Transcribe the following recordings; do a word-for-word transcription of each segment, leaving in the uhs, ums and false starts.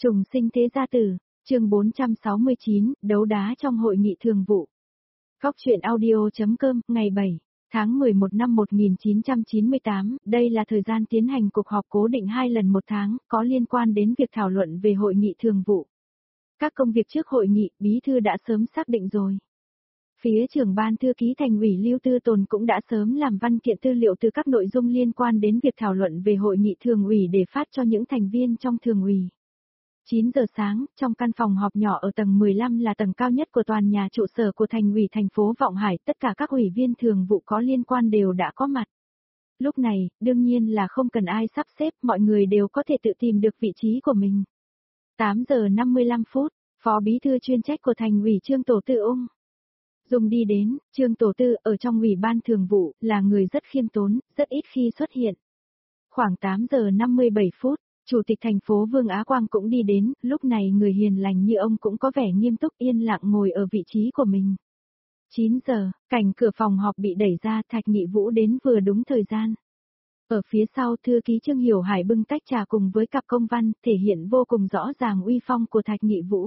Trùng sinh thế gia tử, chương bốn trăm sáu mươi chín, đấu đá trong hội nghị thường vụ. Góc truyện audio.com, ngày bảy tháng mười một năm một nghìn chín trăm chín mươi tám, đây là thời gian tiến hành cuộc họp cố định hai lần một tháng, có liên quan đến việc thảo luận về hội nghị thường vụ. Các công việc trước hội nghị, bí thư đã sớm xác định rồi. Phía trưởng ban thư ký thành ủy Lưu Tư Tồn cũng đã sớm làm văn kiện tư liệu từ các nội dung liên quan đến việc thảo luận về hội nghị thường ủy để phát cho những thành viên trong thường ủy. chín giờ sáng, trong căn phòng họp nhỏ ở tầng mười lăm là tầng cao nhất của tòa nhà trụ sở của thành ủy thành phố Vọng Hải, tất cả các ủy viên thường vụ có liên quan đều đã có mặt. Lúc này, đương nhiên là không cần ai sắp xếp, mọi người đều có thể tự tìm được vị trí của mình. tám giờ năm mươi lăm phút, Phó Bí thư chuyên trách của thành ủy Trương Tổ Tư ung Dung đi đến. Trương Tổ Tư ở trong ủy ban thường vụ, là người rất khiêm tốn, rất ít khi xuất hiện. Khoảng tám giờ năm mươi bảy phút, Chủ tịch thành phố Vương Á Quang cũng đi đến, lúc này người hiền lành như ông cũng có vẻ nghiêm túc yên lặng ngồi ở vị trí của mình. chín giờ, cảnh cửa phòng họp bị đẩy ra, Thạch Nghị Vũ đến vừa đúng thời gian. Ở phía sau, thư ký Trương Hiểu Hải bưng tách trà cùng với cặp công văn, thể hiện vô cùng rõ ràng uy phong của Thạch Nghị Vũ.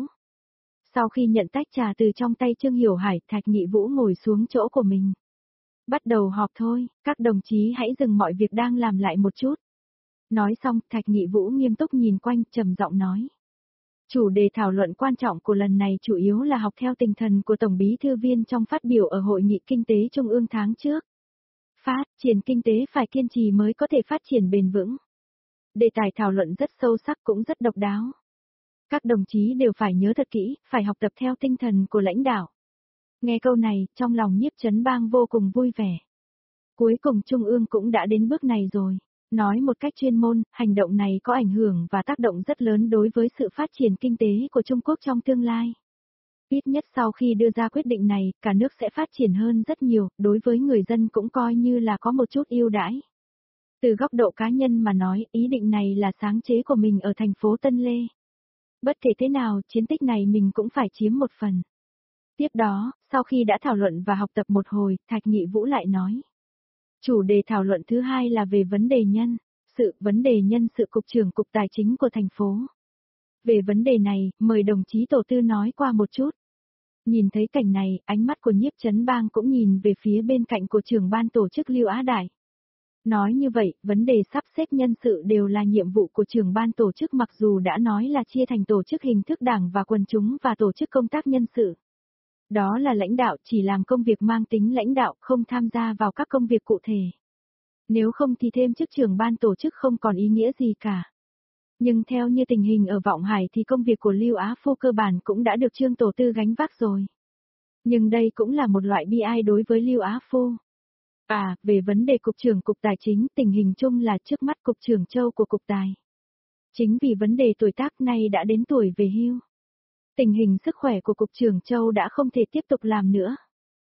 Sau khi nhận tách trà từ trong tay Trương Hiểu Hải, Thạch Nghị Vũ ngồi xuống chỗ của mình. Bắt đầu họp thôi, các đồng chí hãy dừng mọi việc đang làm lại một chút. Nói xong, Thạch Nghị Vũ nghiêm túc nhìn quanh, trầm giọng nói. Chủ đề thảo luận quan trọng của lần này chủ yếu là học theo tinh thần của Tổng Bí thư Viên trong phát biểu ở Hội nghị Kinh tế Trung ương tháng trước. Phát triển kinh tế phải kiên trì mới có thể phát triển bền vững. Đề tài thảo luận rất sâu sắc cũng rất độc đáo. Các đồng chí đều phải nhớ thật kỹ, phải học tập theo tinh thần của lãnh đạo. Nghe câu này, trong lòng Nhiếp Chấn Bang vô cùng vui vẻ. Cuối cùng Trung ương cũng đã đến bước này rồi. Nói một cách chuyên môn, hành động này có ảnh hưởng và tác động rất lớn đối với sự phát triển kinh tế của Trung Quốc trong tương lai. Ít nhất sau khi đưa ra quyết định này, cả nước sẽ phát triển hơn rất nhiều, đối với người dân cũng coi như là có một chút ưu đãi. Từ góc độ cá nhân mà nói, ý định này là sáng chế của mình ở thành phố Tân Lê. Bất kể thế nào, chiến tích này mình cũng phải chiếm một phần. Tiếp đó, sau khi đã thảo luận và học tập một hồi, Thạch Nghị Vũ lại nói. Chủ đề thảo luận thứ hai là về vấn đề nhân sự, vấn đề nhân sự Cục trưởng Cục Tài chính của thành phố. Về vấn đề này, mời đồng chí Tổ Tư nói qua một chút. Nhìn thấy cảnh này, ánh mắt của Nhiếp Chấn Bang cũng nhìn về phía bên cạnh của trưởng ban tổ chức Lưu Á Đại. Nói như vậy, vấn đề sắp xếp nhân sự đều là nhiệm vụ của trưởng ban tổ chức mặc dù đã nói là chia thành tổ chức hình thức đảng và quần chúng và tổ chức công tác nhân sự. Đó là lãnh đạo chỉ làm công việc mang tính lãnh đạo, không tham gia vào các công việc cụ thể. Nếu không thì thêm chức trưởng ban tổ chức không còn ý nghĩa gì cả. Nhưng theo như tình hình ở Vọng Hải thì công việc của Lưu Á Phu cơ bản cũng đã được Trương Tổ Tư gánh vác rồi. Nhưng đây cũng là một loại bi ai đối với Lưu Á Phu. À, về vấn đề Cục trưởng Cục Tài chính, tình hình chung là trước mắt Cục trưởng Châu của Cục Tài. Chính vì vấn đề tuổi tác này đã đến tuổi về hưu. Tình hình sức khỏe của Cục trưởng Châu đã không thể tiếp tục làm nữa.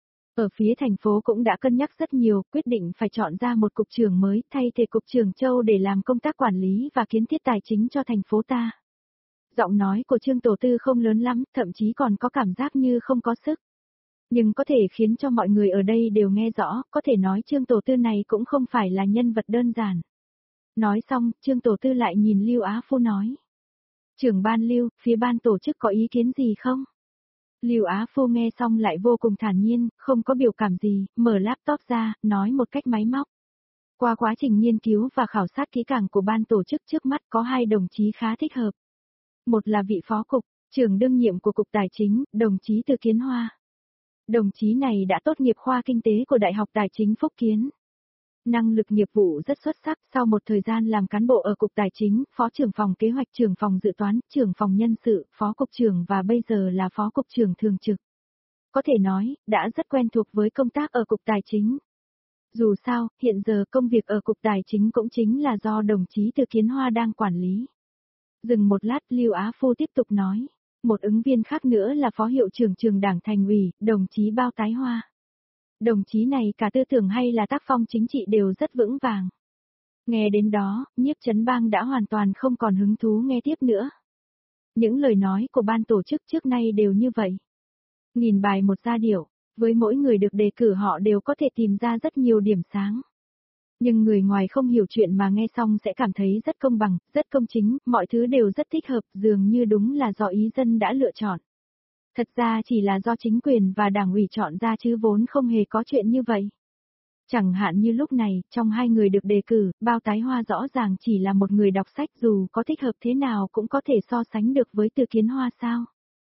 Ở phía thành phố cũng đã cân nhắc rất nhiều, quyết định phải chọn ra một cục trưởng mới thay thế Cục trưởng Châu để làm công tác quản lý và kiến thiết tài chính cho thành phố ta. Giọng nói của Trương Tổ Tư không lớn lắm, thậm chí còn có cảm giác như không có sức. Nhưng có thể khiến cho mọi người ở đây đều nghe rõ, có thể nói Trương Tổ Tư này cũng không phải là nhân vật đơn giản. Nói xong, Trương Tổ Tư lại nhìn Lưu Á Phu nói. Trưởng ban Lưu, phía ban tổ chức có ý kiến gì không? Lưu Á Phu nghe xong lại vô cùng thản nhiên, không có biểu cảm gì, mở laptop ra, nói một cách máy móc. Qua quá trình nghiên cứu và khảo sát kỹ càng của ban tổ chức trước mắt có hai đồng chí khá thích hợp. Một là vị phó cục, trưởng đương nhiệm của Cục Tài chính, đồng chí Từ Kiến Hoa. Đồng chí này đã tốt nghiệp khoa kinh tế của Đại học Tài chính Phúc Kiến. Năng lực nghiệp vụ rất xuất sắc, sau một thời gian làm cán bộ ở Cục Tài chính, Phó trưởng phòng kế hoạch, trưởng phòng dự toán, trưởng phòng nhân sự, Phó cục trưởng và bây giờ là Phó cục trưởng thường trực. Có thể nói, đã rất quen thuộc với công tác ở Cục Tài chính. Dù sao, hiện giờ công việc ở Cục Tài chính cũng chính là do đồng chí Từ Kiến Hoa đang quản lý. Dừng một lát, Lưu Á Phu tiếp tục nói. Một ứng viên khác nữa là Phó hiệu trưởng trường Đảng Thành ủy, đồng chí Bao Tái Hoa. Đồng chí này cả tư tưởng hay là tác phong chính trị đều rất vững vàng. Nghe đến đó, Nhiếp Chấn Bang đã hoàn toàn không còn hứng thú nghe tiếp nữa. Những lời nói của ban tổ chức trước nay đều như vậy. Nghìn bài một giai điệu, với mỗi người được đề cử họ đều có thể tìm ra rất nhiều điểm sáng. Nhưng người ngoài không hiểu chuyện mà nghe xong sẽ cảm thấy rất công bằng, rất công chính, mọi thứ đều rất thích hợp, dường như đúng là do ý dân đã lựa chọn. Thật ra chỉ là do chính quyền và đảng ủy chọn ra chứ vốn không hề có chuyện như vậy. Chẳng hạn như lúc này, trong hai người được đề cử, Bao Tái Hoa rõ ràng chỉ là một người đọc sách, dù có thích hợp thế nào cũng có thể so sánh được với Từ Kiến Hoa sao.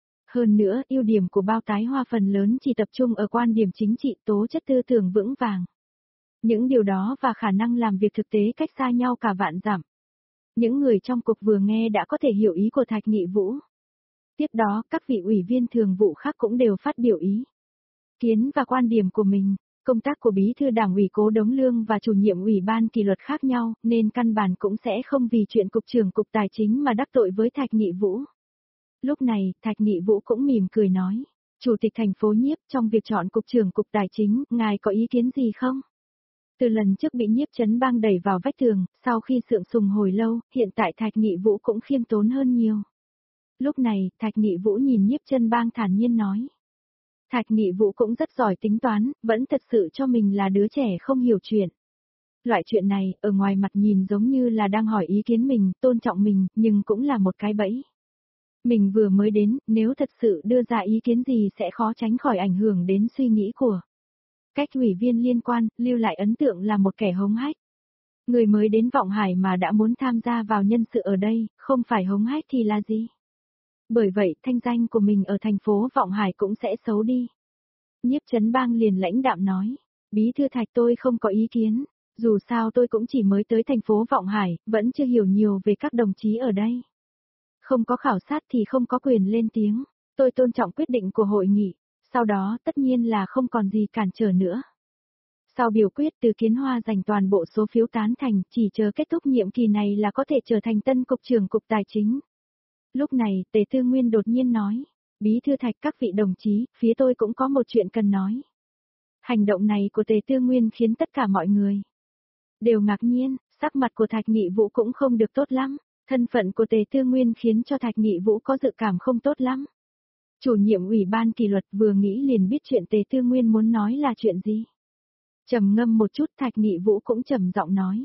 Hơn nữa, ưu điểm của Bao Tái Hoa phần lớn chỉ tập trung ở quan điểm chính trị, tố chất tư tưởng vững vàng. Những điều đó và khả năng làm việc thực tế cách xa nhau cả vạn dặm. Những người trong cuộc vừa nghe đã có thể hiểu ý của Thạch Nghị Vũ. Tiếp đó, các vị ủy viên thường vụ khác cũng đều phát biểu ý kiến và quan điểm của mình. Công tác của bí thư đảng ủy Cố Đống Lương và chủ nhiệm ủy ban kỷ luật khác nhau, nên căn bản cũng sẽ không vì chuyện cục trưởng cục tài chính mà đắc tội với Thạch Nghị Vũ. Lúc này, Thạch Nghị Vũ cũng mỉm cười nói, Chủ tịch thành phố Nhiếp, trong việc chọn cục trưởng cục tài chính, ngài có ý kiến gì không? Từ lần trước bị Nhiếp Chấn Bang đẩy vào vách tường, sau khi sượng sùng hồi lâu, hiện tại Thạch Nghị Vũ cũng khiêm tốn hơn nhiều. Lúc này, Thạch Nghị Vũ nhìn Nhiếp Chấn Bang thản nhiên nói. Thạch Nghị Vũ cũng rất giỏi tính toán, vẫn thật sự cho mình là đứa trẻ không hiểu chuyện. Loại chuyện này, ở ngoài mặt nhìn giống như là đang hỏi ý kiến mình, tôn trọng mình, nhưng cũng là một cái bẫy. Mình vừa mới đến, nếu thật sự đưa ra ý kiến gì sẽ khó tránh khỏi ảnh hưởng đến suy nghĩ của cách ủy viên liên quan, lưu lại ấn tượng là một kẻ hống hách. Người mới đến Vọng Hải mà đã muốn tham gia vào nhân sự ở đây, không phải hống hách thì là gì? Bởi vậy, thanh danh của mình ở thành phố Vọng Hải cũng sẽ xấu đi. Nhiếp Chấn Bang liền lãnh đạm nói, Bí thư Thạch tôi không có ý kiến, dù sao tôi cũng chỉ mới tới thành phố Vọng Hải, vẫn chưa hiểu nhiều về các đồng chí ở đây. Không có khảo sát thì không có quyền lên tiếng, tôi tôn trọng quyết định của hội nghị, sau đó tất nhiên là không còn gì cản trở nữa. Sau biểu quyết Từ Kiến Hoa giành toàn bộ số phiếu tán thành, chỉ chờ kết thúc nhiệm kỳ này là có thể trở thành tân cục trưởng cục tài chính. Lúc này, Tề Tư Nguyên đột nhiên nói, Bí thư Thạch các vị đồng chí, phía tôi cũng có một chuyện cần nói. Hành động này của Tề Tư Nguyên khiến tất cả mọi người đều ngạc nhiên, sắc mặt của Thạch Nghị Vũ cũng không được tốt lắm, thân phận của Tề Tư Nguyên khiến cho Thạch Nghị Vũ có dự cảm không tốt lắm. Chủ nhiệm ủy ban kỷ luật vừa nghĩ liền biết chuyện Tề Tư Nguyên muốn nói là chuyện gì. Trầm ngâm một chút Thạch Nghị Vũ cũng trầm giọng nói.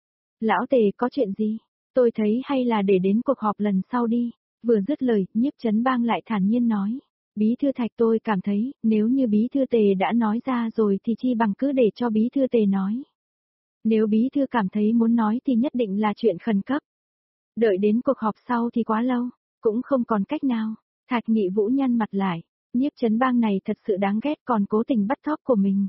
Lão Tề có chuyện gì? Tôi thấy hay là để đến cuộc họp lần sau đi. Vừa dứt lời, Nhiếp Chấn Bang lại thản nhiên nói. Bí thư Thạch tôi cảm thấy, nếu như bí thư Tề đã nói ra rồi thì chi bằng cứ để cho bí thư Tề nói. Nếu bí thư cảm thấy muốn nói thì nhất định là chuyện khẩn cấp. Đợi đến cuộc họp sau thì quá lâu, cũng không còn cách nào. Thạch Nghị Vũ nhăn mặt lại, Nhiếp Chấn Bang này thật sự đáng ghét còn cố tình bắt thóp của mình.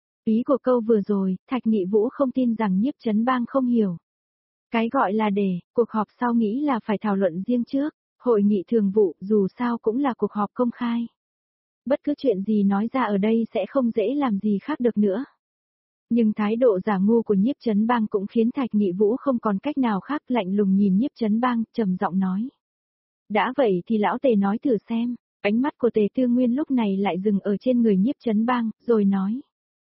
Ý của câu vừa rồi, Thạch Nghị Vũ không tin rằng Nhiếp Chấn Bang không hiểu. Cái gọi là để, cuộc họp sau nghĩ là phải thảo luận riêng trước, hội nghị thường vụ dù sao cũng là cuộc họp công khai. Bất cứ chuyện gì nói ra ở đây sẽ không dễ làm gì khác được nữa. Nhưng thái độ giả ngu của Nhiếp Chấn Bang cũng khiến Thạch Nghị Vũ không còn cách nào khác, lạnh lùng nhìn Nhiếp Chấn Bang, trầm giọng nói. Đã vậy thì lão Tề nói thử xem, ánh mắt của Tề Tư Nguyên lúc này lại dừng ở trên người Nhiếp Chấn Bang, rồi nói.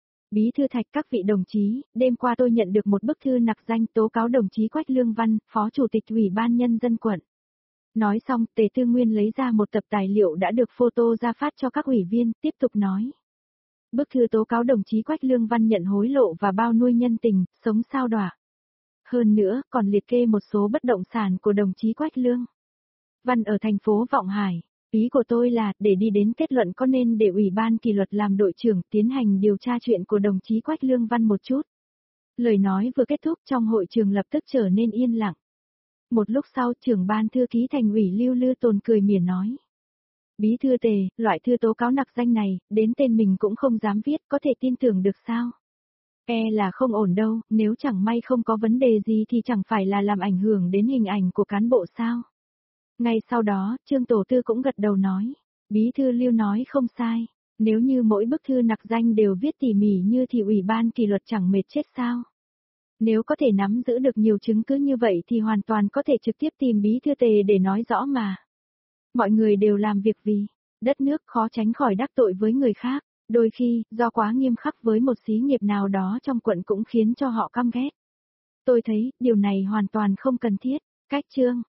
Bí thư Thạch các vị đồng chí, đêm qua tôi nhận được một bức thư nặc danh tố cáo đồng chí Quách Lương Văn, Phó Chủ tịch Ủy ban Nhân dân quận. Nói xong, Tề Tư Nguyên lấy ra một tập tài liệu đã được photo ra phát cho các ủy viên, tiếp tục nói. Bức thư tố cáo đồng chí Quách Lương Văn nhận hối lộ và bao nuôi nhân tình, sống sao đọa. Hơn nữa, còn liệt kê một số bất động sản của đồng chí Quách Lương Văn ở thành phố Vọng Hải. Ý của tôi là, để đi đến kết luận có nên để Ủy ban kỷ luật làm đội trưởng tiến hành điều tra chuyện của đồng chí Quách Lương Văn một chút. Lời nói vừa kết thúc trong hội trường lập tức trở nên yên lặng. Một lúc sau trưởng ban thư ký thành ủy Lưu Lư Tồn cười mỉa nói. Bí thư Tề, loại thư tố cáo nặc danh này, đến tên mình cũng không dám viết, có thể tin tưởng được sao? E là không ổn đâu, nếu chẳng may không có vấn đề gì thì chẳng phải là làm ảnh hưởng đến hình ảnh của cán bộ sao? Ngay sau đó, Trương Tổ Tư cũng gật đầu nói. Bí thư Lưu nói không sai, nếu như mỗi bức thư nặc danh đều viết tỉ mỉ như thì Ủy ban kỷ luật chẳng mệt chết sao? Nếu có thể nắm giữ được nhiều chứng cứ như vậy thì hoàn toàn có thể trực tiếp tìm Bí thư Tề để nói rõ mà. Mọi người đều làm việc vì đất nước, khó tránh khỏi đắc tội với người khác, đôi khi, do quá nghiêm khắc với một xí nghiệp nào đó trong quận cũng khiến cho họ căm ghét. Tôi thấy, điều này hoàn toàn không cần thiết. Cách chương